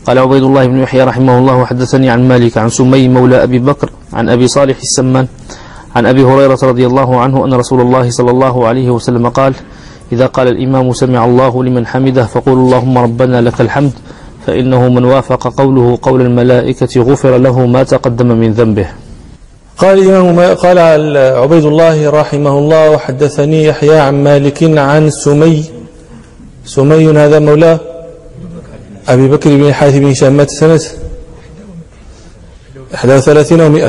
قال عبيد الله بن يحيى رحمه الله حدثني عن مالك عن سمي مولى أبي بكر عن أبي صالح السمان عن أبي هريرة رضي الله عنه أن رسول الله صلى الله عليه وسلم قال: إذا قال الإمام سمع الله لمن حمده فقولوا اللهم ربنا لك الحمد، فإنه من وافق قوله قول الملائكة غفر له ما تقدم من ذنبه. قال عبيد الله رحمه الله وحدثني يحيى عن مالك عن سمي هذا مولاه أبي بكر بن حارث بن هشام مات سنة 31 و100.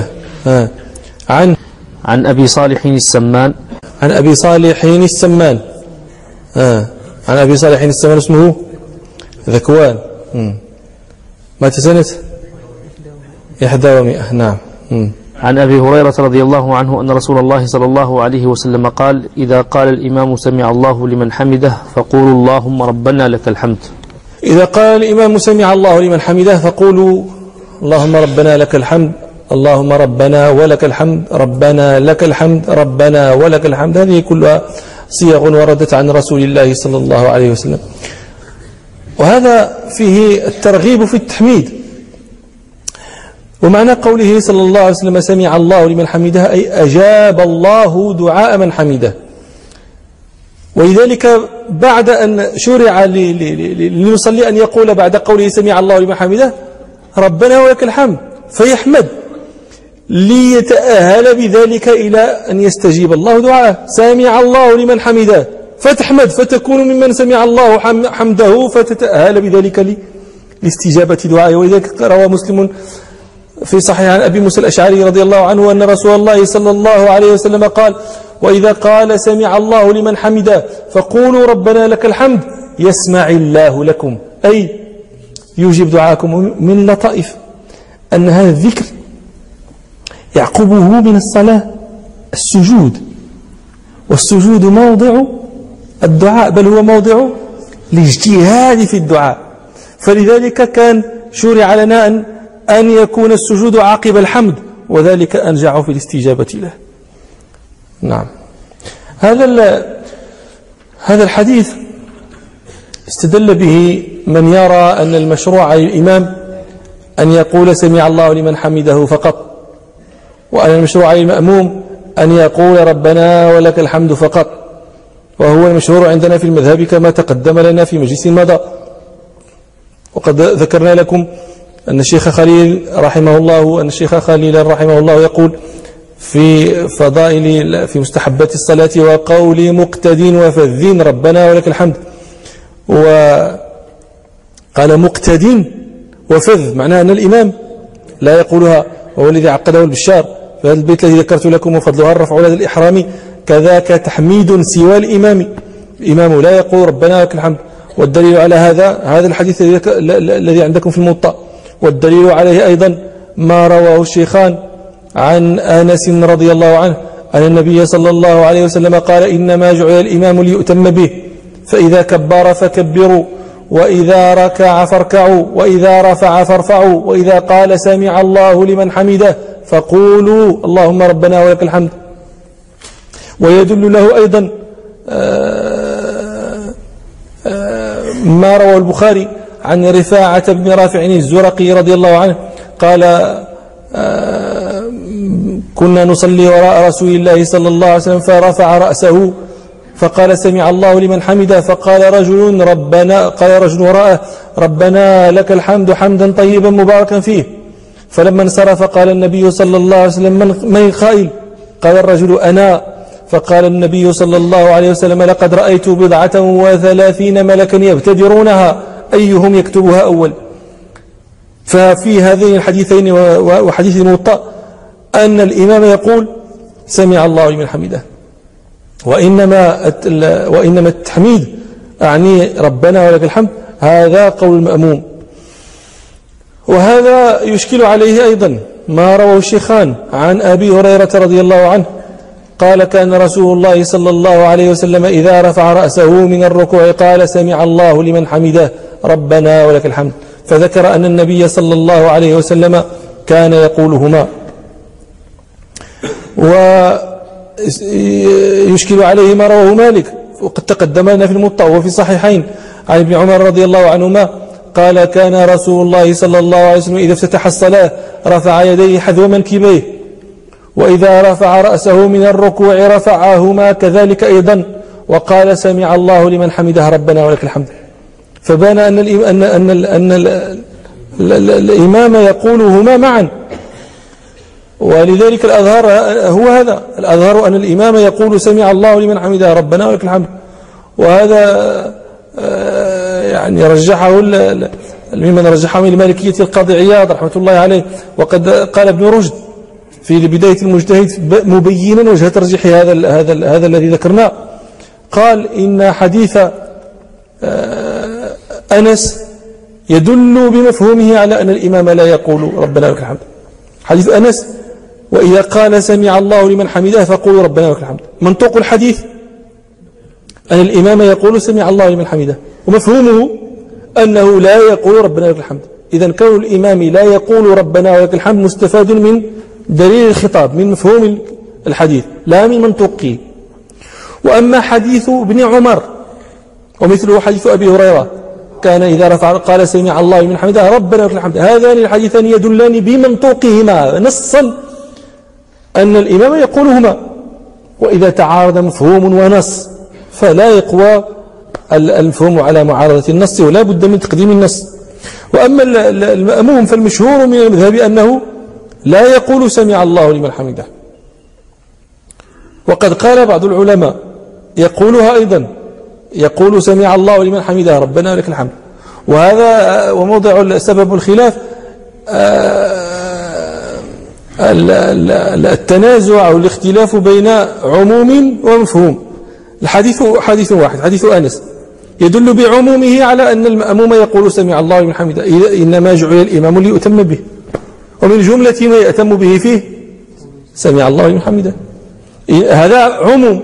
عن أبي صالح السمان عن أبي صالح السمان عن أبي صالح السمان اسمه ذكوان مات سنة 31 و100. نعم. عن أبي هريرة رضي الله عنه أن رسول الله صلى الله عليه وسلم قال: إذا قال الإمام سمع الله لمن حمده فقولوا اللهم ربنا لك الحمد. إذا قال الإمام سمع الله لمن حمده فقولوا اللهم ربنا لك الحمد، اللهم ربنا ولك الحمد، ربنا لك الحمد، ربنا ولك الحمد. هذه كلها صيغ وردت عن رسول الله صلى الله عليه وسلم، وهذا فيه الترغيب في التحميد. ومعنى قوله صلى الله عليه وسلم سمع الله لمن حمده أي أجاب الله دعاء من حمده. ولذلك بعد أن شرع للمصلي أن يقول بعد قوله سمع الله لمن حمده ربنا ولك الحمد فيحمد ليتأهل بذلك إلى أن يستجيب الله دعاءه. سمع الله لمن حمده فتحمد فتكون ممن سمع الله حمده فتتأهل بذلك لاستجابة دعائه. ولذلك روى مسلم في صحيح عن أبي موسى الأشعري رضي الله عنه أن رسول الله صلى الله عليه وسلم قال: وإذا قال سمع الله لمن حمده فقولوا ربنا لك الحمد يسمع الله لكم، أي يجيب دعاءكم. من لطائف أن هذا الذكر يعقبه من الصلاة السجود، والسجود موضع الدعاء، بل هو موضع الاجتهاد في الدعاء. فلذلك كان شرع لنا أن يكون السجود عقب الحمد، وذلك أنجع في الاستجابة له. نعم. هذا الحديث استدل به من يرى أن المشروع للإمام أن يقول سمع الله لمن حمده فقط، وأن المشروع للمأموم أن يقول ربنا ولك الحمد فقط، وهو المشهور عندنا في المذهب كما تقدم لنا في مجلس مضى. وقد ذكرنا لكم أن الشيخ خليل رحمه الله يقول في فضائل في مستحبات الصلاة وقول مقتد وفذ ربنا ولك الحمد، وقال مقتد وفذ معناه أن الإمام لا يقولها، وهو الذي عقده البشار في هذا البيت الذي ذكرت لكم وفضلها الرفع لدى الإحرام كذاك تحميد سوى الإمام لا يقول ربنا ولك الحمد. والدليل على هذا الحديث الذي عندكم في الموطأ، والدليل عليه أيضا ما رواه الشيخان عن أنس رضي الله عنه أن النبي صلى الله عليه وسلم قال: إنما جعل الإمام ليؤتم به، فإذا كبر فكبروا، وإذا ركع فاركعوا، وإذا رفع فارفعوا، وإذا قال سمع الله لمن حمده فقولوا اللهم ربنا ولك الحمد. ويدل له أيضا ما رواه البخاري عن رفاعة بن رافع الزرقي رضي الله عنه قال: كنا نصلي وراء رسول الله صلى الله عليه وسلم فرفع رأسه فقال سمع الله لمن حمده، فقال رجل وراءه ربنا لك الحمد حمدا طيبا مباركا فيه. فلما انصرف قال النبي صلى الله عليه وسلم: من القائل؟ قال الرجل: أنا. فقال النبي صلى الله عليه وسلم: لقد رأيت 37 ملكا يبتدرونها أيهم يكتبها أول. ففي هذين الحديثين وحديث الموطأ أن الإمام يقول سمع الله لمن حمده، وإنما التحميد أعني ربنا ولك الحمد هذا قول المأموم. وهذا يشكل عليه أيضا ما رواه الشيخان عن أبي هريرة رضي الله عنه قال: كان رسول الله صلى الله عليه وسلم إذا رفع رأسه من الركوع قال سمع الله لمن حمده ربنا ولك الحمد. فذكر أن النبي صلى الله عليه وسلم كان يقولهما. ويشكل عليه ما رواه مالك وقد تقدم لنا في الموطأ وفي الصحيحين عن ابن عمر رضي الله عنهما قال كان رسول الله صلى الله عليه وسلم إذا افتتح الصلاة رفع يديه حذو منكبيه، وإذا رفع رأسه من الركوع رفعهما كذلك أيضا، وقال سمع الله لمن حمده ربنا ولك الحمد. فبان أن الإمام يقولهما معا، ولذلك الأظهر هو هذا، الأظهر أن الإمام يقول سمع الله لمن حمده ربنا ولك الحمد. وهذا يعني رجحه ممن رجحه من المالكية القاضي عياض رحمة الله عليه. وقد قال ابن رشد في بداية المجتهد مبينا وجه ترجيح هذا الذي ذكرناه، قال إن حديث أنس يدل بمفهومه على أن الإمام لا يقول ربنا لك الحمد. حديث أنس وإذا قال سمع الله لمن حمده فقولوا ربنا لك الحمد، منطوق الحديث أن الإمام يقول سمع الله لمن حمده، ومفهومه أنه لا يقول ربنا لك الحمد. إذن كون الإمام لا يقول ربنا ولك الحمد مستفاد من دليل الخطاب، من مفهوم الحديث لا من منطوقه. وأما حديث ابن عمر ومثله حديث أبي هريرة كان إذا رفع قال سمع الله لمن حمده ربنا لك الحمد، هذان الحديثان يدلان بمنطوقهما نصا أن الإمام يقولهما. وإذا تعارض مفهوم ونص فلا يقوى المفهوم على معارضة النص، ولا بد من تقديم النص. وأما المأموم فالمشهور من المذهب أنه لا يقول سمع الله لمن حمده، وقد قال بعض العلماء يقولها أيضا، يقول سمع الله لمن حمده ربنا ولك الحمد. وهذا وموضع سبب الخلاف التنازع أو الاختلاف بين عموم ومفهوم. الحديث حديث واحد، حديث أنس يدل بعمومه على أن المأموم يقول سمع الله لمن حمده، إنما جعل الإمام ليؤتم به، ومن جملة ما يأتم به فيه سمع الله لمن حمده، هذا عموم.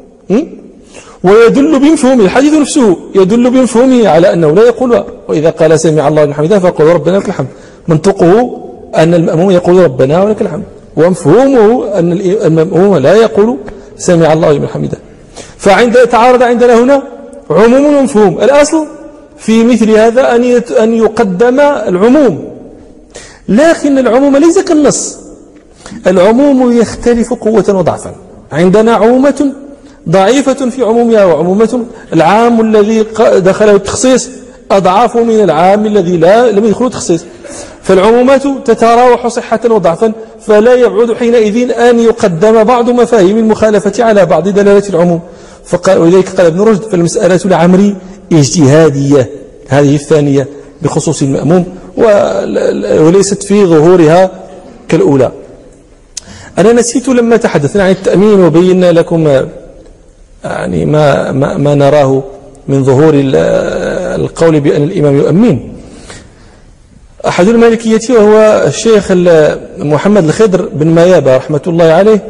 ويدل بمفهومه الحديث نفسه يدل بمفهومه على أنه لا يقول وإذا قال سمع الله لمن حمده فقل ربنا لك الحمد، منطقه أن المأموم يقول ربنا ولك الحمد، ومفهومه أن المأموم لا يقول سمع الله لمن حمده. فعند تعارض عندنا هنا عموم ومفهوم. الأصل في مثل هذا أن يقدم العموم، لكن العموم ليس كالنص، العموم يختلف قوة وضعفا. عندنا عمومة ضعيفة في عمومها، وعمومة العام الذي دخله التخصيص أضعاف من العام الذي لم يدخله التخصيص. فالعمومات تتراوح صحة وضعفا، فلا يبعد حينئذ أن يقدم بعض مفاهيم المخالفة على بعض دلالة العموم. ولذلك قال ابن رشد فالمسألة العمري اجتهادية، هذه الثانية بخصوص المأموم، وليست في ظهورها كالأولى. أنا نسيت لما تحدثنا عن التأمين وبينا لكم يعني ما نراه من ظهور القول بأن الإمام يؤمن. أحد المالكية وهو الشيخ محمد الخضر بن ميابة رحمة الله عليه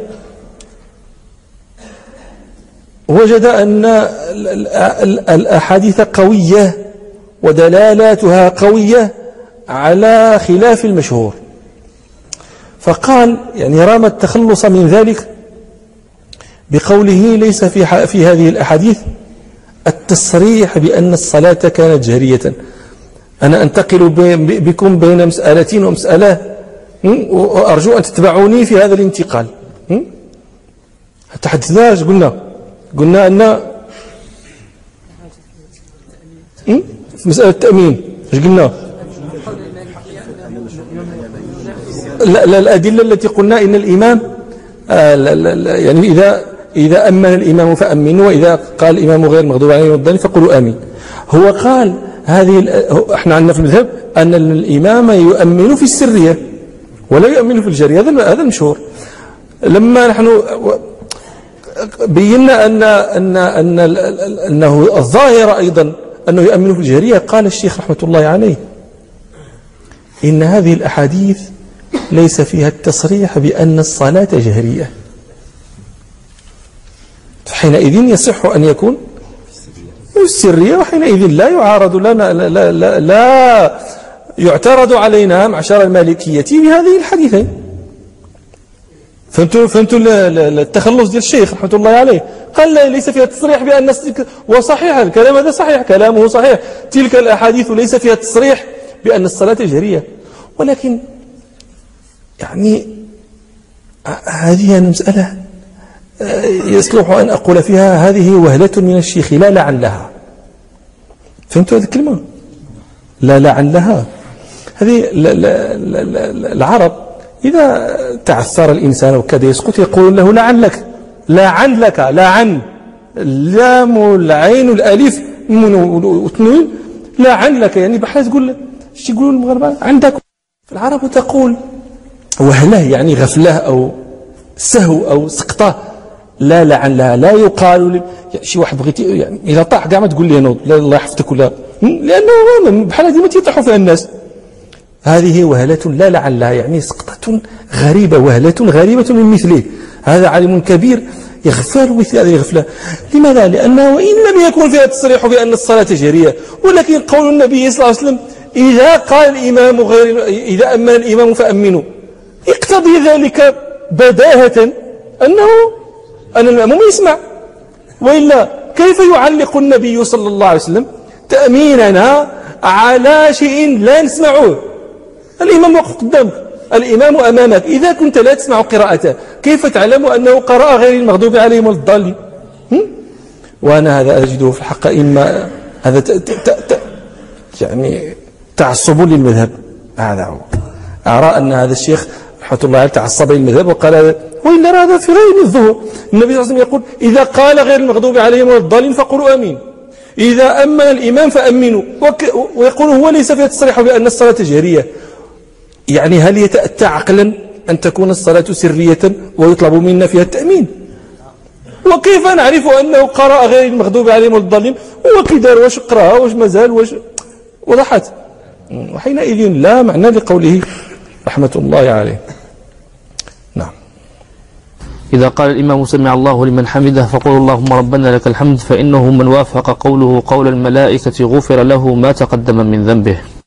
وجد أن الأحاديث قوية ودلالاتها قوية على خلاف المشهور، فقال يعني رام التخلص من ذلك بقوله ليس في هذه الأحاديث التصريح بأن الصلاة كانت جهرية. أنا أنتقل بكم بين مسألتين ومسألة، وأرجو أن تتبعوني في هذا الانتقال. تحدثناش قلنا أن في مسألة التأمين ايش قلنا؟ لا الأدلة التي قلنا إن الإمام يعني إذا أمن الإمام فأمنوا، وإذا قال الإمام غير المغضوب عليهم والضالين فقولوا آمين. هو قال احنا عندنا في المذهب أن الإمام يؤمن في السرية ولا يؤمن في الجهرية، هذا المشهور. لما نحن بينا أنه الظاهر أيضا أنه يؤمن في الجهرية، قال الشيخ رحمة الله عليه إن هذه الأحاديث ليس فيها التصريح بأن الصلاة جهرية، حينئذ يصح أن يكون السرية، وحينئذ لا يعارض لنا لا يعترض علينا معشر المالكية بهذه الحديثين. فهمتوا التخلص ديال الشيخ رحمة الله عليه. قال ليس فيها تصريح بأن وصحيح الكلام هذا صحيح، كلامه صحيح، تلك الأحاديث ليس فيها تصريح بأن الصلاة جهرية. ولكن يعني هذه المسألة يصلح أن أقول فيها هذه وهلة من الشيخ لا لعلها. فهمتوا هذه الكلمة؟ لا لعلها. هذه العرب إذا تعثر الإنسان وكاد يسقط يقول له لعلك، لعلك، لعن، اللام والعين والألف والتنوين، لعلك، يعني بحال تقول ايش يقولوا المغاربة عندك. العرب تقول وهله يعني غفله أو سهو أو سقطة، لا لعلها، لا يقال يعني شي واحد بغيتي يعني إذا طاح كاع ما تقول لي نوض لا الله يحفظك ولا، لأنه بحال هذه ما تيطيحوا فيها الناس. هذه وهلة لا لعلها يعني سقطة غريبة، وهلة غريبة من مثله. هذا عالم كبير يغفل مثل هذه الغفلة. لماذا؟ لأنه وإن لم يكن فيها تصريح بأن الصلاة جهرية، ولكن قول النبي صلى الله عليه وسلم إذا قال الإمام إذا أمن الإمام فأمنوا، يقتضي ذلك بداهة أن المأموم يسمع. وإلا كيف يعلق النبي صلى الله عليه وسلم تأميننا على شيء لا نسمعه؟ الإمام قدامك، الإمام أمامك، إذا كنت لا تسمع قراءته كيف تعلم أنه قرأ غير المغضوب عليهم ولا الضالين؟ وأنا هذا أجده في الحق إما هذا يعني تعصب للمذهب. هذا هو. أرى أن هذا الشيخ رحمة الله عليه تعصب للمذهب وقال وإلا هذا في غير الظهور. النبي صلى الله عليه وسلم يقول إذا قال غير المغضوب عليهم ولا الضالين فقولوا آمين، إذا أمن الإمام فأمنوا. ويقول هو ليس فيها تصريح بأن الصلاة جهرية. يعني هل يتأتى عقلا أن تكون الصلاة سرية ويطلب منا فيها التأمين؟ وكيف نعرف أنه قرأ غير المغضوب عليهم ولا الضالين؟ هو كي دار، واش قرأها، واش مازال، واش وضحت؟ وحينئذ لا معنى لقوله رحمة الله عليه. نعم. إذا قال الإمام سمع الله لمن حمده فقول اللهم ربنا لك الحمد، فإنه من وافق قوله قول الملائكة غفر له ما تقدم من ذنبه.